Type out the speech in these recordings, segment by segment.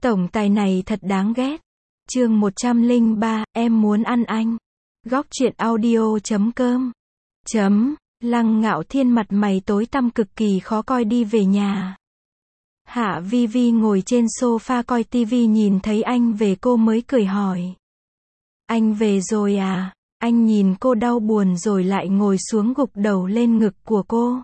Tổng tài này thật đáng ghét. Chương 103, em muốn ăn anh. Góc truyện audio.com. Lăng Ngạo Thiên mặt mày tối tăm cực kỳ khó coi đi về nhà. Hạ Vi Vi ngồi trên sofa coi tivi nhìn thấy anh về cô mới cười hỏi. Anh về rồi à? Anh nhìn cô đau buồn rồi lại ngồi xuống gục đầu lên ngực của cô.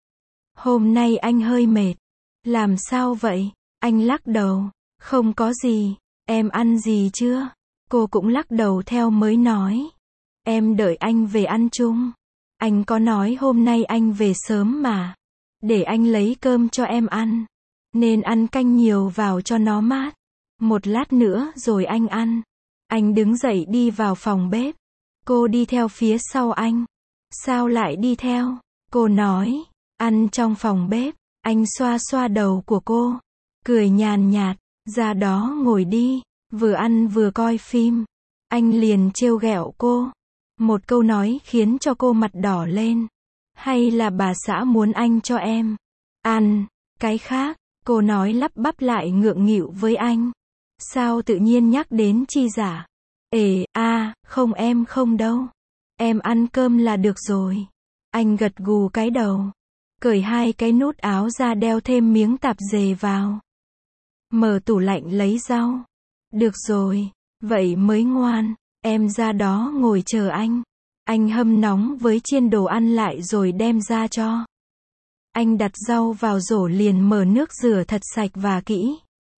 Hôm nay anh hơi mệt. Làm sao vậy? Anh lắc đầu. Không có gì. Em ăn gì chưa? Cô cũng lắc đầu theo mới nói. Em đợi anh về ăn chung. Anh có nói hôm nay anh về sớm mà. Để anh lấy cơm cho em ăn. Nên ăn canh nhiều vào cho nó mát. Một lát nữa rồi anh ăn. Anh đứng dậy đi vào phòng bếp. Cô đi theo phía sau anh. Sao lại đi theo? Cô nói. Ăn trong phòng bếp. Anh xoa xoa đầu của cô. Cười nhàn nhạt. Ra đó ngồi đi. Vừa ăn vừa coi phim. Anh liền trêu ghẹo cô. Một câu nói khiến cho cô mặt đỏ lên. Hay là bà xã muốn anh cho em ăn cái khác? Cô nói lắp bắp lại ngượng nghịu với anh. Sao tự nhiên nhắc đến Chi Giả? Không em không đâu. Em ăn cơm là được rồi. Anh gật gù cái đầu. Cởi hai cái nút áo ra đeo thêm miếng tạp dề vào. Mở tủ lạnh lấy rau. Được rồi, vậy mới ngoan. Em ra đó ngồi chờ anh. Anh hâm nóng với chiên đồ ăn lại rồi đem ra cho. Anh đặt rau vào rổ liền mở nước rửa thật sạch và kỹ.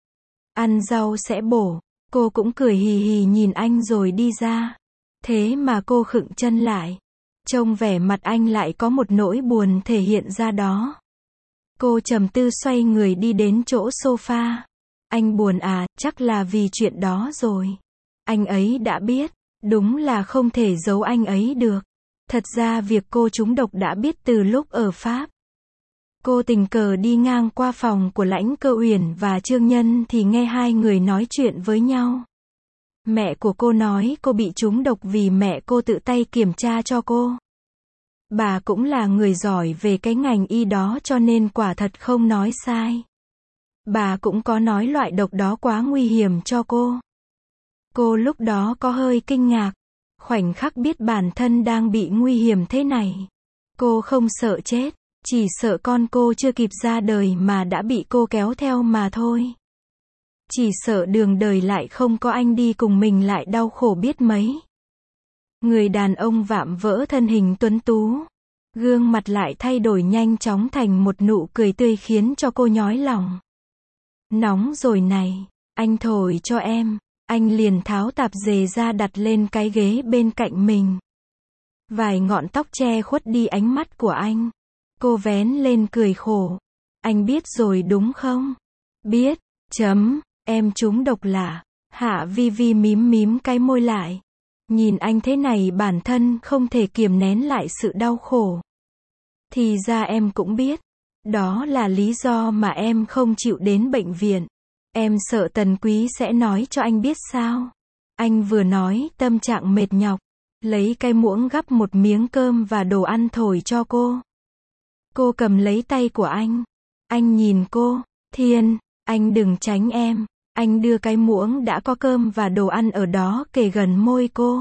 Ăn rau sẽ bổ. Cô cũng cười hì hì nhìn anh rồi đi ra. Thế mà cô khựng chân lại. Trông vẻ mặt anh lại có một nỗi buồn thể hiện ra đó. Cô trầm tư xoay người đi đến chỗ sofa. Anh buồn à? Chắc là vì chuyện đó rồi. Anh ấy đã biết. Đúng là không thể giấu anh ấy được. Thật ra việc cô trúng độc đã biết từ lúc ở Pháp. Cô tình cờ đi ngang qua phòng của Lãnh Cơ Uyển và Trương Nhân thì nghe hai người nói chuyện với nhau. Mẹ của cô nói cô bị trúng độc vì mẹ cô tự tay kiểm tra cho cô. Bà cũng là người giỏi về cái ngành y đó cho nên quả thật không nói sai. Bà cũng có nói loại độc đó quá nguy hiểm cho cô. Cô lúc đó có hơi kinh ngạc. Khoảnh khắc biết bản thân đang bị nguy hiểm thế này. Cô không sợ chết. Chỉ sợ con cô chưa kịp ra đời mà đã bị cô kéo theo mà thôi. Chỉ sợ đường đời lại không có anh đi cùng mình lại đau khổ biết mấy. Người đàn ông vạm vỡ thân hình tuấn tú. Gương mặt lại thay đổi nhanh chóng thành một nụ cười tươi khiến cho cô nhói lòng. Nóng rồi này, anh thổi cho em. Anh liền tháo tạp dề ra đặt lên cái ghế bên cạnh mình. Vài ngọn tóc che khuất đi ánh mắt của anh. Cô vén lên cười khổ. Anh biết rồi đúng không? Biết. Em trúng độc lạ. Hạ Vi Vi mím cái môi lại. Nhìn anh thế này bản thân không thể kiềm nén lại sự đau khổ. Thì ra em cũng biết. Đó là lý do mà em không chịu đến bệnh viện. Em sợ Tần Quý sẽ nói cho anh biết sao? Anh vừa nói tâm trạng mệt nhọc. Lấy cái muỗng gắp một miếng cơm và đồ ăn thổi cho cô. Cô cầm lấy tay của anh. Anh nhìn cô. Thiên, anh đừng tránh em. Anh đưa cái muỗng đã có cơm và đồ ăn ở đó kề gần môi cô.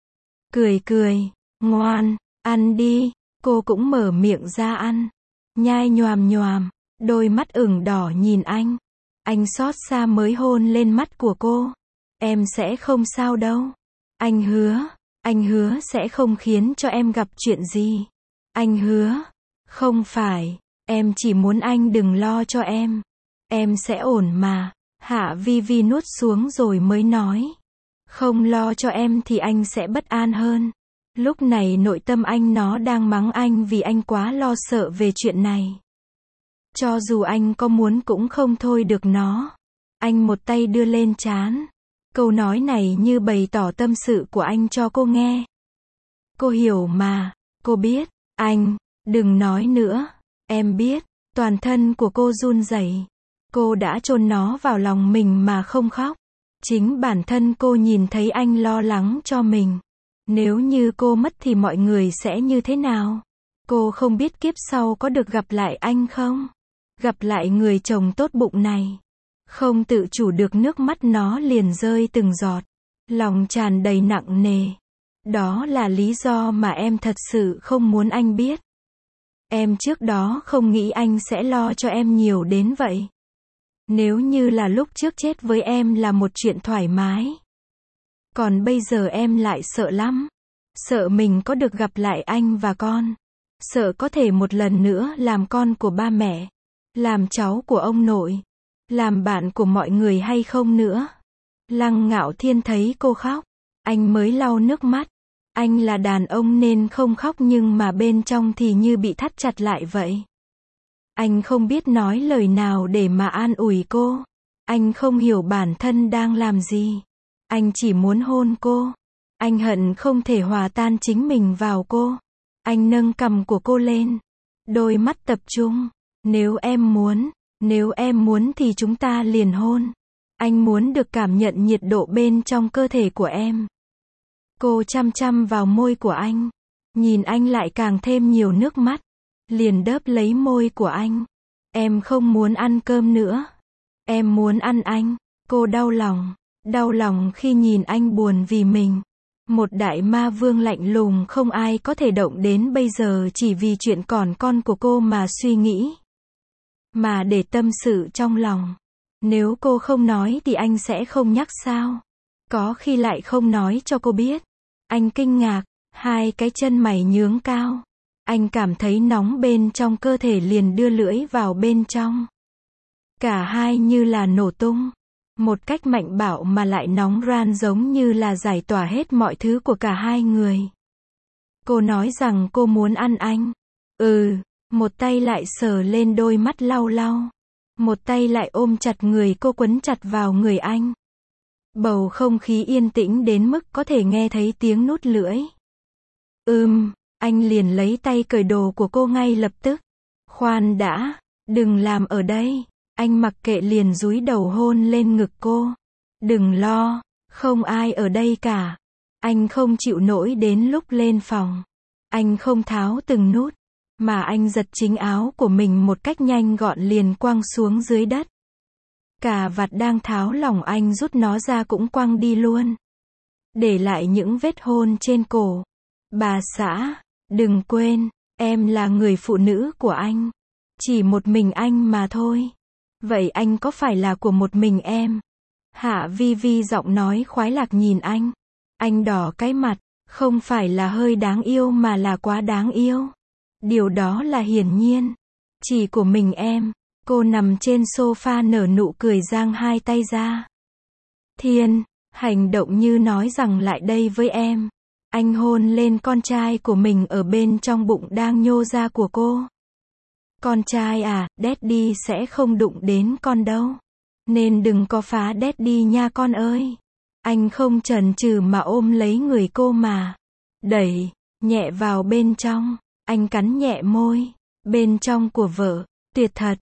Cười. Ngoan, ăn đi. Cô cũng mở miệng ra ăn. Nhai nhoàm. Đôi mắt ửng đỏ nhìn anh. Anh xót xa mới hôn lên mắt của cô. Em sẽ không sao đâu. Anh hứa sẽ không khiến cho em gặp chuyện gì. Anh hứa. Không phải, em chỉ muốn anh đừng lo cho em. Em sẽ ổn mà. Hạ Vi Vi nuốt xuống rồi mới nói. Không lo cho em thì anh sẽ bất an hơn. Lúc này nội tâm anh nó đang mắng anh vì anh quá lo sợ về chuyện này. Cho dù anh có muốn cũng không thôi được nó. Anh một tay đưa lên trán. Câu nói này như bày tỏ tâm sự của anh cho cô nghe. Cô hiểu mà, cô biết. Anh, đừng nói nữa. Em biết. Toàn thân của cô run rẩy. Cô đã chôn nó vào lòng mình mà không khóc. Chính bản thân cô nhìn thấy anh lo lắng cho mình. Nếu như cô mất thì mọi người sẽ như thế nào? Cô không biết kiếp sau có được gặp lại anh không? Gặp lại người chồng tốt bụng này. Không tự chủ được nước mắt nó liền rơi từng giọt. Lòng tràn đầy nặng nề. Đó là lý do mà em thật sự không muốn anh biết. Em trước đó không nghĩ anh sẽ lo cho em nhiều đến vậy. Nếu như là lúc trước chết với em là một chuyện thoải mái. Còn bây giờ em lại sợ lắm. Sợ mình có được gặp lại anh và con. Sợ có thể một lần nữa làm con của ba mẹ. Làm cháu của ông nội. Làm bạn của mọi người hay không nữa. Lăng Ngạo Thiên thấy cô khóc. Anh mới lau nước mắt. Anh là đàn ông nên không khóc nhưng mà bên trong thì như bị thắt chặt lại vậy. Anh không biết nói lời nào để mà an ủi cô. Anh không hiểu bản thân đang làm gì. Anh chỉ muốn hôn cô. Anh hận không thể hòa tan chính mình vào cô. Anh nâng cằm của cô lên. Đôi mắt tập trung. Nếu em muốn thì chúng ta liền hôn. Anh muốn được cảm nhận nhiệt độ bên trong cơ thể của em. Cô chăm chăm vào môi của anh. Nhìn anh lại càng thêm nhiều nước mắt. Liền đớp lấy môi của anh. Em không muốn ăn cơm nữa. Em muốn ăn anh. Cô đau lòng. Đau lòng khi nhìn anh buồn vì mình. Một đại ma vương lạnh lùng không ai có thể động đến bây giờ chỉ vì chuyện còn con của cô mà suy nghĩ. Mà để tâm sự trong lòng. Nếu cô không nói thì anh sẽ không nhắc sao? Có khi lại không nói cho cô biết. Anh kinh ngạc, hai cái chân mày nhướng cao. Anh cảm thấy nóng bên trong cơ thể liền đưa lưỡi vào bên trong. Cả hai như là nổ tung. Một cách mạnh bạo mà lại nóng ran giống như là giải tỏa hết mọi thứ của cả hai người. Cô nói rằng cô muốn ăn anh. Một tay lại sờ lên đôi mắt lau lau. Một tay lại ôm chặt người cô quấn chặt vào người anh. Bầu không khí yên tĩnh đến mức có thể nghe thấy tiếng nút lưỡi. Anh liền lấy tay cởi đồ của cô ngay lập tức. Khoan đã, đừng làm ở đây. Anh mặc kệ liền dúi đầu hôn lên ngực cô. Đừng lo, không ai ở đây cả. Anh không chịu nổi đến lúc lên phòng. Anh không tháo từng nút, mà anh giật chính áo của mình một cách nhanh gọn liền quăng xuống dưới đất. Cà vạt đang tháo lỏng anh rút nó ra cũng quăng đi luôn. Để lại những vết hôn trên cổ. Bà xã, đừng quên, em là người phụ nữ của anh. Chỉ một mình anh mà thôi. Vậy anh có phải là của một mình em? Hạ Vi Vi giọng nói khoái lạc nhìn anh. Anh đỏ cái mặt, không phải là hơi đáng yêu mà là quá đáng yêu. Điều đó là hiển nhiên. Chỉ của mình em. Cô nằm trên sofa nở nụ cười giang hai tay ra. Thiên, hành động như nói rằng lại đây với em. Anh hôn lên con trai của mình ở bên trong bụng đang nhô ra của cô. Con trai à, Daddy sẽ không đụng đến con đâu. Nên đừng có phá Daddy nha con ơi. Anh không chần chừ mà ôm lấy người cô mà. Đẩy, nhẹ vào bên trong. Anh cắn nhẹ môi. Bên trong của vợ, tuyệt thật.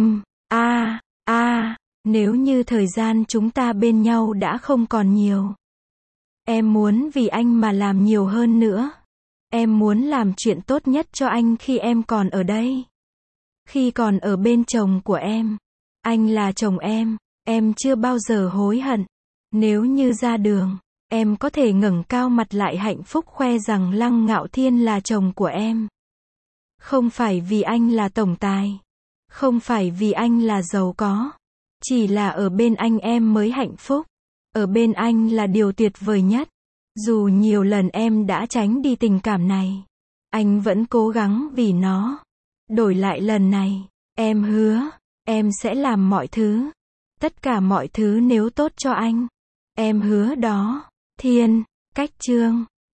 Nếu như thời gian chúng ta bên nhau đã không còn nhiều. Em muốn vì anh mà làm nhiều hơn nữa. Em muốn làm chuyện tốt nhất cho anh khi em còn ở đây. Khi còn ở bên chồng của em. Anh là chồng em chưa bao giờ hối hận. Nếu như ra đường, em có thể ngẩng cao mặt lại hạnh phúc khoe rằng Lăng Ngạo Thiên là chồng của em. Không phải vì anh là tổng tài. Không phải vì anh là giàu có. Chỉ là ở bên anh em mới hạnh phúc. Ở bên anh là điều tuyệt vời nhất. Dù nhiều lần em đã tránh đi tình cảm này, anh vẫn cố gắng vì nó. Đổi lại lần này, em hứa, em sẽ làm mọi thứ. Tất cả mọi thứ nếu tốt cho anh. Em hứa đó. Thiên, cách chương